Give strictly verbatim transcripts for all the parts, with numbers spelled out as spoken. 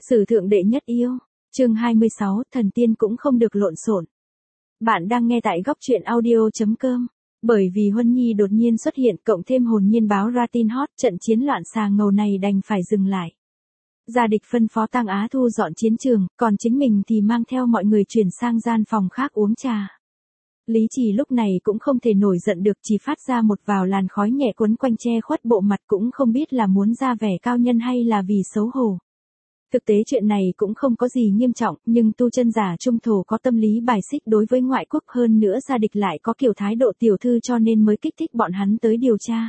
Sử thượng đệ nhất yêu, chương hai mươi sáu, thần tiên cũng không được lộn xộn. Bạn đang nghe tại góc truyện audio.com. Bởi vì Huân Nhi đột nhiên xuất hiện cộng thêm hồn nhiên báo ra tin hot, trận chiến loạn xà ngầu này đành phải dừng lại. Gia địch phân phó Tang Á thu dọn chiến trường, còn chính mình thì mang theo mọi người chuyển sang gian phòng khác uống trà. Lý Trì lúc này cũng không thể nổi giận được, chỉ phát ra một vào làn khói nhẹ quấn quanh che khuất bộ mặt, cũng không biết là muốn ra vẻ cao nhân hay là vì xấu hổ. Thực tế chuyện này cũng không có gì nghiêm trọng, nhưng tu chân giả trung thổ có tâm lý bài xích đối với ngoại quốc, hơn nữa Gia địch lại có kiểu thái độ tiểu thư, cho nên mới kích thích bọn hắn tới điều tra.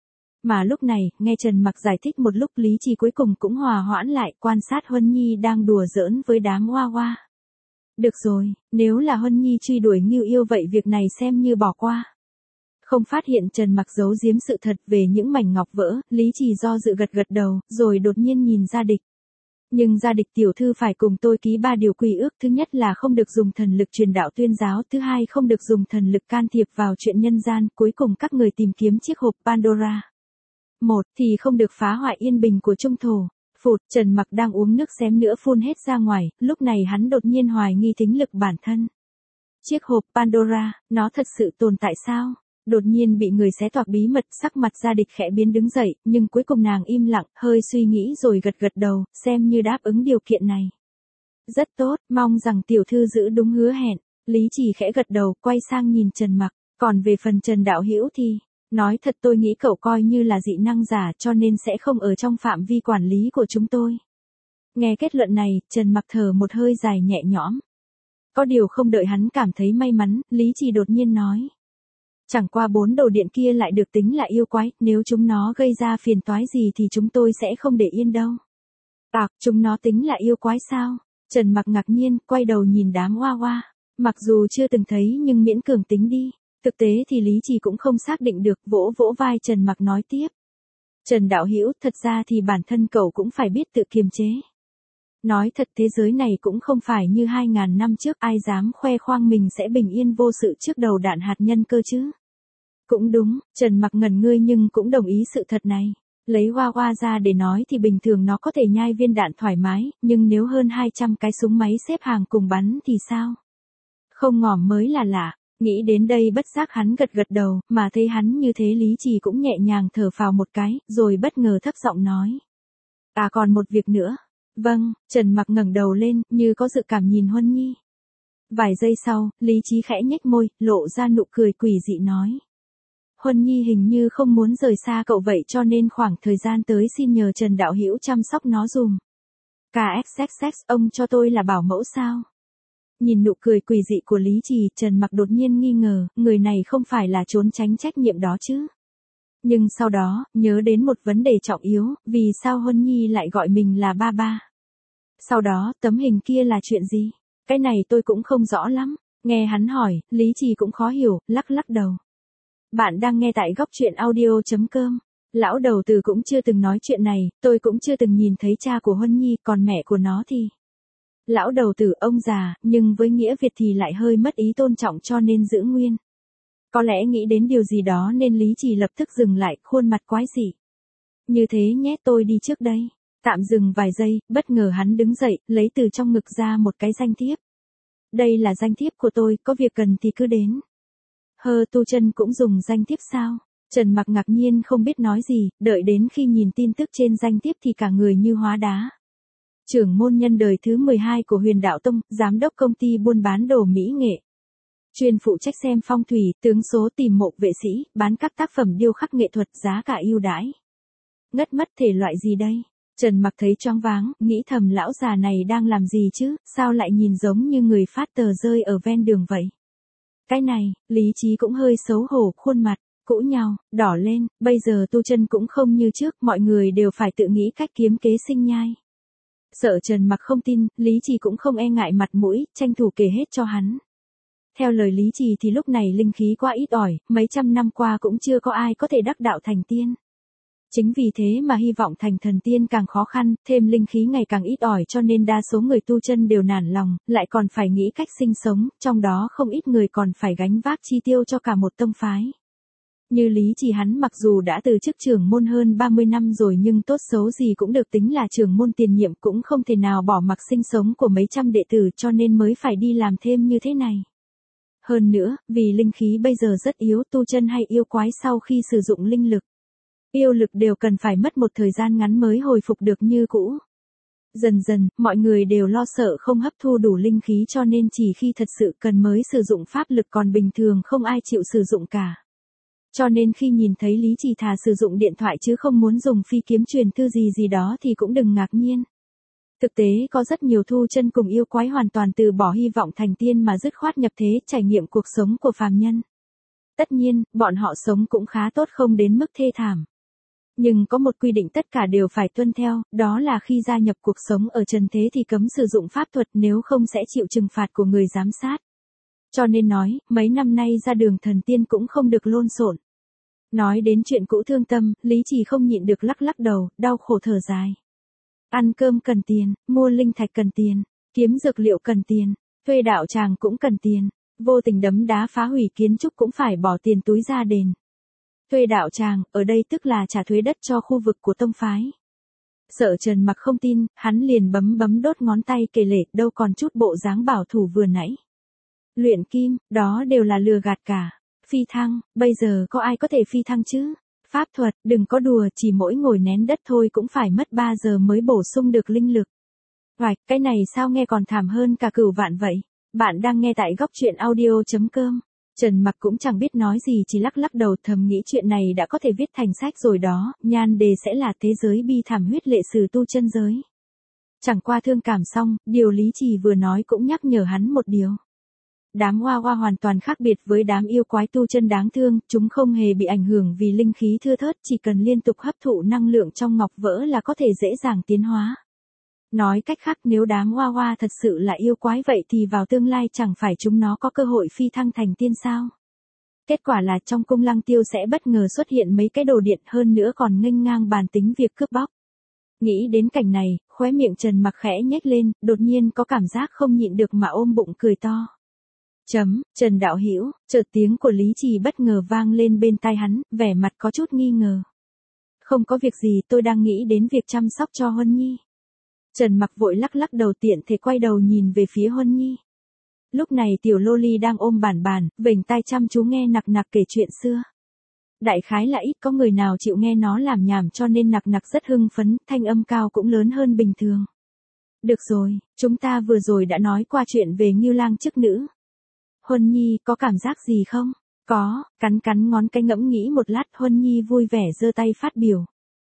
Mà lúc này, nghe Trần Mặc giải thích một lúc, Lý Trì cuối cùng cũng hòa hoãn lại, quan sát Huân Nhi đang đùa giỡn với đám hoa hoa. Được rồi, nếu là Huân Nhi truy đuổi Ngưu Yêu vậy việc này xem như bỏ qua. Không phát hiện Trần Mặc giấu giếm sự thật về những mảnh ngọc vỡ, Lý Trì do dự gật gật đầu, rồi đột nhiên nhìn Gia địch. Nhưng Gia địch tiểu thư phải cùng tôi ký ba điều quy ước, thứ nhất là không được dùng thần lực truyền đạo tuyên giáo, thứ hai không được dùng thần lực can thiệp vào chuyện nhân gian, cuối cùng các người tìm kiếm chiếc hộp Pandora. Một thì không được phá hoại yên bình của trung thổ. Phụt, Trần Mặc đang uống nước xém nữa phun hết ra ngoài, lúc này hắn đột nhiên hoài nghi thính lực bản thân. Chiếc hộp Pandora, nó thật sự tồn tại sao? Đột nhiên bị người xé toạc bí mật, sắc mặt Gia địch khẽ biến đứng dậy, nhưng cuối cùng nàng im lặng, hơi suy nghĩ rồi gật gật đầu, xem như đáp ứng điều kiện này. Rất tốt, mong rằng tiểu thư giữ đúng hứa hẹn. Lý Trì khẽ gật đầu, quay sang nhìn Trần Mặc, còn về phần Trần đạo hữu thì, nói thật tôi nghĩ cậu coi như là dị năng giả, cho nên sẽ không ở trong phạm vi quản lý của chúng tôi. Nghe kết luận này, Trần Mặc thở một hơi dài nhẹ nhõm. Có điều không đợi hắn cảm thấy may mắn, Lý Trì đột nhiên nói. Chẳng qua bốn đồ điện kia lại được tính là yêu quái, nếu chúng nó gây ra phiền toái gì thì chúng tôi sẽ không để yên đâu. Tạc, chúng nó tính là yêu quái sao? Trần Mặc ngạc nhiên, quay đầu nhìn đám hoa hoa. Mặc dù chưa từng thấy nhưng miễn cường tính đi. Thực tế thì Lý Trì cũng không xác định được, vỗ vỗ vai Trần Mặc nói tiếp. Trần đạo hữu, thật ra thì bản thân cậu cũng phải biết tự kiềm chế. Nói thật, thế giới này cũng không phải như hai ngàn năm trước, ai dám khoe khoang mình sẽ bình yên vô sự trước đầu đạn hạt nhân cơ chứ. Cũng đúng, Trần Mặc ngẩn ngươi nhưng cũng đồng ý sự thật này. Lấy hoa hoa ra để nói thì bình thường nó có thể nhai viên đạn thoải mái, nhưng nếu hơn hai trăm cái súng máy xếp hàng cùng bắn thì sao? Không ngỏm mới là lạ. Nghĩ đến đây bất giác hắn gật gật đầu, mà thấy hắn như thế Lý Trì cũng nhẹ nhàng thở phào một cái, rồi bất ngờ thấp giọng nói. À còn một việc nữa. Vâng, Trần Mặc ngẩng đầu lên, như có dự cảm nhìn Huân Nhi. Vài giây sau, Lý Trí khẽ nhếch môi, lộ ra nụ cười quỷ dị nói. Huân Nhi hình như không muốn rời xa cậu vậy, cho nên khoảng thời gian tới xin nhờ Trần đạo hữu chăm sóc nó dùm. ca ích ích ích, ông cho tôi là bảo mẫu sao? Nhìn nụ cười quỷ dị của Lý Trì, Trần Mặc đột nhiên nghi ngờ, người này không phải là trốn tránh trách nhiệm đó chứ. Nhưng sau đó, nhớ đến một vấn đề trọng yếu, vì sao Huân Nhi lại gọi mình là ba ba? Sau đó, tấm hình kia là chuyện gì? Cái này tôi cũng không rõ lắm. Nghe hắn hỏi, Lý Trì cũng khó hiểu, lắc lắc đầu. Bạn đang nghe tại góc truyện audio.com. Lão đầu tử cũng chưa từng nói chuyện này, tôi cũng chưa từng nhìn thấy cha của Huân Nhi, còn mẹ của nó thì... Lão đầu tử ông già, nhưng với nghĩa Việt thì lại hơi mất ý tôn trọng cho nên giữ nguyên. Có lẽ nghĩ đến điều gì đó nên Lý Trì lập tức dừng lại, khuôn mặt quái dị. Như thế nhé, tôi đi trước đây. Tạm dừng vài giây, bất ngờ hắn đứng dậy, lấy từ trong ngực ra một cái danh thiếp. Đây là danh thiếp của tôi, có việc cần thì cứ đến. Hơ, tu chân cũng dùng danh thiếp sao? Trần Mặc ngạc nhiên không biết nói gì, đợi đến khi nhìn tin tức trên danh thiếp thì cả người như hóa đá. Trưởng môn nhân đời thứ mười hai của Huyền Đạo Tông, giám đốc công ty buôn bán đồ mỹ nghệ. Chuyên phụ trách xem phong thủy, tướng số, tìm mộ vệ sĩ, bán các tác phẩm điêu khắc nghệ thuật, giá cả ưu đãi. Ngất mất thể loại gì đây? Trần Mặc thấy choáng váng, nghĩ thầm lão già này đang làm gì chứ, sao lại nhìn giống như người phát tờ rơi ở ven đường vậy? Cái này, Lý Trí cũng hơi xấu hổ, khuôn mặt cũ nhau, đỏ lên, bây giờ tu chân cũng không như trước, mọi người đều phải tự nghĩ cách kiếm kế sinh nhai. Sợ Trần Mặc không tin, Lý Trì cũng không e ngại mặt mũi, tranh thủ kể hết cho hắn. Theo lời Lý Trì thì lúc này linh khí quá ít ỏi, mấy trăm năm qua cũng chưa có ai có thể đắc đạo thành tiên. Chính vì thế mà hy vọng thành thần tiên càng khó khăn, thêm linh khí ngày càng ít ỏi cho nên đa số người tu chân đều nản lòng, lại còn phải nghĩ cách sinh sống, trong đó không ít người còn phải gánh vác chi tiêu cho cả một tông phái. Như Lý Trì hắn mặc dù đã từ chức trưởng môn hơn ba mươi năm rồi nhưng tốt xấu gì cũng được tính là trưởng môn tiền nhiệm, cũng không thể nào bỏ mặc sinh sống của mấy trăm đệ tử, cho nên mới phải đi làm thêm như thế này. Hơn nữa, vì linh khí bây giờ rất yếu, tu chân hay yêu quái sau khi sử dụng linh lực, yêu lực đều cần phải mất một thời gian ngắn mới hồi phục được như cũ. Dần dần, mọi người đều lo sợ không hấp thu đủ linh khí cho nên chỉ khi thật sự cần mới sử dụng pháp lực, còn bình thường không ai chịu sử dụng cả. Cho nên khi nhìn thấy Lý Trì thà sử dụng điện thoại chứ không muốn dùng phi kiếm truyền thư gì gì đó thì cũng đừng ngạc nhiên. Thực tế có rất nhiều thu chân cùng yêu quái hoàn toàn từ bỏ hy vọng thành tiên mà dứt khoát nhập thế trải nghiệm cuộc sống của phàm nhân. Tất nhiên, bọn họ sống cũng khá tốt, không đến mức thê thảm. Nhưng có một quy định tất cả đều phải tuân theo, đó là khi gia nhập cuộc sống ở trần thế thì cấm sử dụng pháp thuật, nếu không sẽ chịu trừng phạt của người giám sát. Cho nên nói, mấy năm nay ra đường thần tiên cũng không được lộn xộn. Nói đến chuyện cũ thương tâm, Lý Trì không nhịn được lắc lắc đầu, đau khổ thở dài. Ăn cơm cần tiền, mua linh thạch cần tiền, kiếm dược liệu cần tiền, thuê đạo tràng cũng cần tiền, vô tình đấm đá phá hủy kiến trúc cũng phải bỏ tiền túi ra đền. Thuê đạo tràng, ở đây tức là trả thuế đất cho khu vực của tông phái. Sợ Trần Mặc không tin, hắn liền bấm bấm đốt ngón tay kể lể, đâu còn chút bộ dáng bảo thủ vừa nãy. Luyện kim, đó đều là lừa gạt cả. Phi thăng, bây giờ có ai có thể phi thăng chứ? Pháp thuật, đừng có đùa, chỉ mỗi ngồi nén đất thôi cũng phải mất ba giờ mới bổ sung được linh lực. Hoài, cái này sao nghe còn thảm hơn cả cửu vạn vậy? Bạn đang nghe tại góc truyện audio chấm com. Trần Mặc cũng chẳng biết nói gì, chỉ lắc lắc đầu thầm nghĩ chuyện này đã có thể viết thành sách rồi đó, nhan đề sẽ là thế giới bi thảm huyết lệ sử tu chân giới. Chẳng qua thương cảm xong, điều Lý Trì vừa nói cũng nhắc nhở hắn một điều. Đám hoa hoa hoàn toàn khác biệt với đám yêu quái tu chân đáng thương, chúng không hề bị ảnh hưởng vì linh khí thưa thớt, chỉ cần liên tục hấp thụ năng lượng trong ngọc vỡ là có thể dễ dàng tiến hóa. Nói cách khác, nếu đám hoa hoa thật sự là yêu quái vậy thì vào tương lai chẳng phải chúng nó có cơ hội phi thăng thành tiên sao? Kết quả là trong cung Lăng Tiêu sẽ bất ngờ xuất hiện mấy cái đồ điện, hơn nữa còn nghênh ngang bàn tính việc cướp bóc. Nghĩ đến cảnh này, khóe miệng Trần Mặc khẽ nhếch lên, đột nhiên có cảm giác không nhịn được mà ôm bụng cười to. Chấm, Trần đạo hữu, chợt tiếng của Lý Trì bất ngờ vang lên bên tai hắn, vẻ mặt có chút nghi ngờ. Không có việc gì, tôi đang nghĩ đến việc chăm sóc cho Huân Nhi. Trần Mặc vội lắc lắc đầu, tiện thể quay đầu nhìn về phía Huân Nhi. Lúc này tiểu lô ly đang ôm bản bản, vểnh tai chăm chú nghe nặc nặc kể chuyện xưa. Đại khái là ít có người nào chịu nghe nó làm nhảm cho nên nặc nặc rất hưng phấn, thanh âm cao cũng lớn hơn bình thường. Được rồi, chúng ta vừa rồi đã nói qua chuyện về Ngưu Lang chức nữ. Huân Nhi có cảm giác gì không? Có, cắn cắn ngón cái ngẫm nghĩ một lát, Huân Nhi vui vẻ giơ tay phát biểu.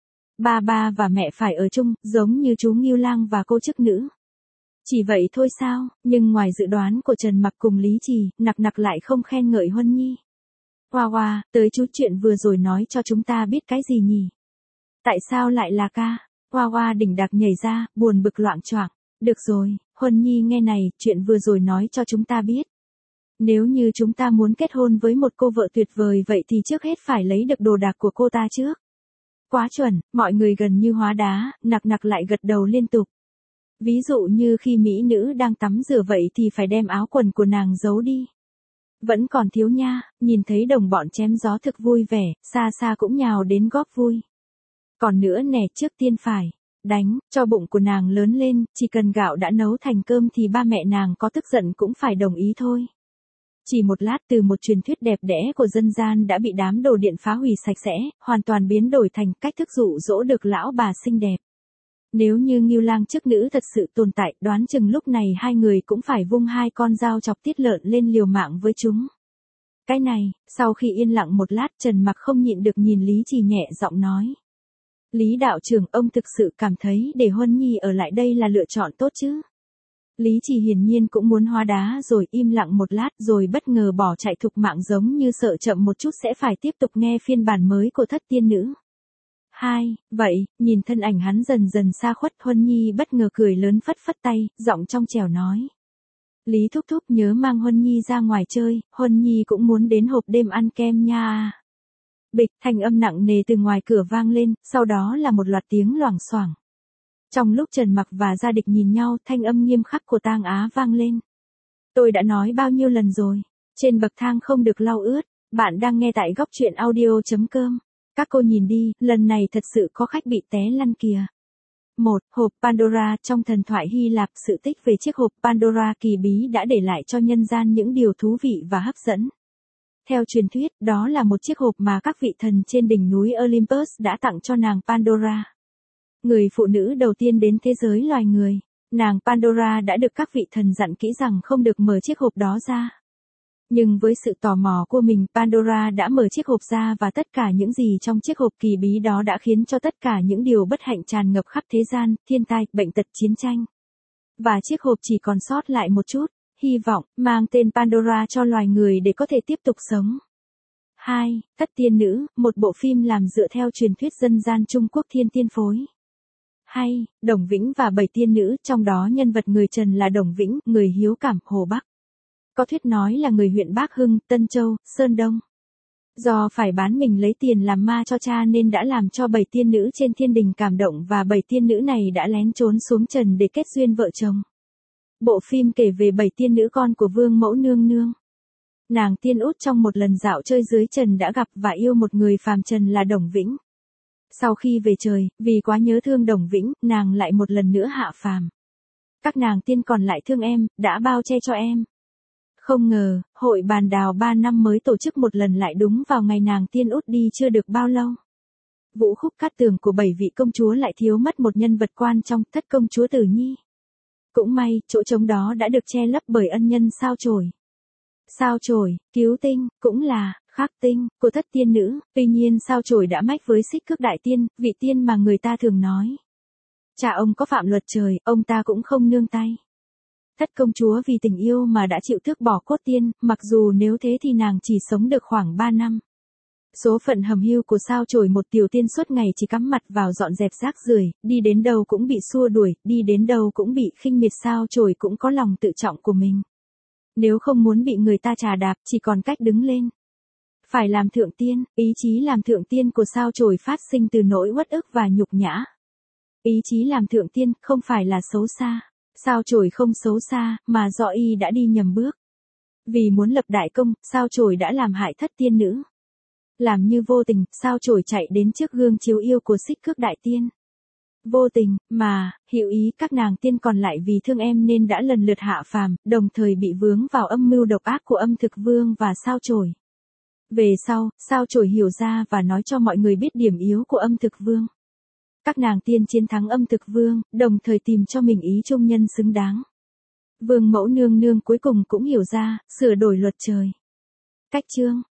Ba ba và mẹ phải ở chung, giống như chú Ngưu Lang và cô chức nữ. Chỉ vậy thôi sao, nhưng ngoài dự đoán của Trần Mặc cùng Lý Trì, nặc nặc lại không khen ngợi Huân Nhi. Hoa hoa, tới chút chuyện vừa rồi nói cho chúng ta biết cái gì nhỉ? Tại sao lại là ca? Hoa hoa đỉnh đạc nhảy ra, buồn bực loạng choạng. Được rồi, Huân Nhi nghe này, chuyện vừa rồi nói cho chúng ta biết. Nếu như chúng ta muốn kết hôn với một cô vợ tuyệt vời vậy thì trước hết phải lấy được đồ đạc của cô ta trước. Quá chuẩn, mọi người gần như hóa đá, nặc nặc lại gật đầu liên tục. Ví dụ như khi mỹ nữ đang tắm rửa vậy thì phải đem áo quần của nàng giấu đi. Vẫn còn thiếu nha, nhìn thấy đồng bọn chém gió thực vui vẻ, xa xa cũng nhào đến góp vui. Còn nữa nè, trước tiên phải đánh cho bụng của nàng lớn lên, chỉ cần gạo đã nấu thành cơm thì ba mẹ nàng có tức giận cũng phải đồng ý thôi. Chỉ một lát, từ một truyền thuyết đẹp đẽ của dân gian đã bị đám đồ điện phá hủy sạch sẽ, hoàn toàn biến đổi thành cách thức dụ dỗ được lão bà xinh đẹp. Nếu như Ngưu Lang chức nữ thật sự tồn tại, đoán chừng lúc này hai người cũng phải vung hai con dao chọc tiết lợn lên liều mạng với chúng. Cái này, sau khi yên lặng một lát, Trần Mặc không nhịn được nhìn Lý Trì nhẹ giọng nói. Lý đạo trưởng, ông thực sự cảm thấy để Huân Nhi ở lại đây là lựa chọn tốt chứ? Lý Trì hiển nhiên cũng muốn hóa đá rồi, im lặng một lát rồi bất ngờ bỏ chạy thục mạng, giống như sợ chậm một chút sẽ phải tiếp tục nghe phiên bản mới của Thất Tiên Nữ. Hai, vậy, nhìn thân ảnh hắn dần dần xa khuất, Huân Nhi bất ngờ cười lớn phất phất tay, giọng trong trẻo nói. Lý thúc thúc nhớ mang Huân Nhi ra ngoài chơi, Huân Nhi cũng muốn đến hộp đêm ăn kem nha. Bịch, thanh âm nặng nề từ ngoài cửa vang lên, sau đó là một loạt tiếng loảng xoảng. Trong lúc Trần Mặc và Gia Địch nhìn nhau, thanh âm nghiêm khắc của Tang Á vang lên. Tôi đã nói bao nhiêu lần rồi, trên bậc thang không được lau ướt, Bạn đang nghe tại góc truyện audio.com. Các cô nhìn đi, lần này thật sự có khách bị té lăn kìa. một. Hộp Pandora. Trong thần thoại Hy Lạp, sự tích về chiếc hộp Pandora kỳ bí đã để lại cho nhân gian những điều thú vị và hấp dẫn. Theo truyền thuyết, đó là một chiếc hộp mà các vị thần trên đỉnh núi Olympus đã tặng cho nàng Pandora, người phụ nữ đầu tiên đến thế giới loài người. Nàng Pandora đã được các vị thần dặn kỹ rằng không được mở chiếc hộp đó ra. Nhưng với sự tò mò của mình, Pandora đã mở chiếc hộp ra và tất cả những gì trong chiếc hộp kỳ bí đó đã khiến cho tất cả những điều bất hạnh tràn ngập khắp thế gian, thiên tai, bệnh tật, chiến tranh. Và chiếc hộp chỉ còn sót lại một chút hy vọng, mang tên Pandora cho loài người để có thể tiếp tục sống. hai. Thất tiên nữ, một bộ phim làm dựa theo truyền thuyết dân gian Trung Quốc thiên tiên phối. Hay, Đồng Vĩnh và bảy tiên nữ, trong đó nhân vật người Trần là Đồng Vĩnh, người hiếu cảm, Hồ Bắc. Có thuyết nói là người huyện Bắc Hưng, Tân Châu, Sơn Đông. Do phải bán mình lấy tiền làm ma cho cha nên đã làm cho bảy tiên nữ trên thiên đình cảm động và bảy tiên nữ này đã lén trốn xuống trần để kết duyên vợ chồng. Bộ phim kể về bảy tiên nữ con của Vương Mẫu Nương Nương. Nàng tiên út trong một lần dạo chơi dưới trần đã gặp và yêu một người phàm trần là Đồng Vĩnh. Sau khi về trời, vì quá nhớ thương Đồng Vĩnh, nàng lại một lần nữa hạ phàm. Các nàng tiên còn lại thương em, đã bao che cho em. Không ngờ, hội bàn đào ba năm mới tổ chức một lần lại đúng vào ngày nàng tiên út đi chưa được bao lâu. Vũ khúc cát tường của bảy vị công chúa lại thiếu mất một nhân vật quan trong, thất công chúa Tử Nhi. Cũng may, chỗ trống đó đã được che lấp bởi ân nhân sao chổi. Sao chổi, cứu tinh, cũng là khắc tinh của thất tiên nữ. Tuy nhiên sao chổi đã mách với Xích Cước Đại Tiên, vị tiên mà người ta thường nói. Cha ông có phạm luật trời, ông ta cũng không nương tay. Thất công chúa vì tình yêu mà đã chịu tước bỏ cốt tiên, mặc dù nếu thế thì nàng chỉ sống được khoảng ba năm. Số phận hầm hưu của sao chổi, một tiểu tiên suốt ngày chỉ cắm mặt vào dọn dẹp rác rưởi, đi đến đâu cũng bị xua đuổi, đi đến đâu cũng bị khinh miệt. Sao chổi cũng có lòng tự trọng của mình. Nếu không muốn bị người ta trà đạp, chỉ còn cách đứng lên. Phải làm thượng tiên, ý chí làm thượng tiên của sao chổi phát sinh từ nỗi uất ức và nhục nhã. Ý chí làm thượng tiên không phải là xấu xa. Sao chổi không xấu xa, mà do y đã đi nhầm bước. Vì muốn lập đại công, sao chổi đã làm hại thất tiên nữ. Làm như vô tình, sao chổi chạy đến trước gương chiếu yêu của Xích Cước Đại Tiên. Vô tình, mà, hữu ý các nàng tiên còn lại vì thương em nên đã lần lượt hạ phàm, đồng thời bị vướng vào âm mưu độc ác của Âm Thực Vương và sao chổi. Về sau, sao chổi hiểu ra và nói cho mọi người biết điểm yếu của Âm Thực Vương. Các nàng tiên chiến thắng Âm Thực Vương, đồng thời tìm cho mình ý trung nhân xứng đáng. Vương Mẫu Nương Nương cuối cùng cũng hiểu ra, sửa đổi luật trời. Cách chương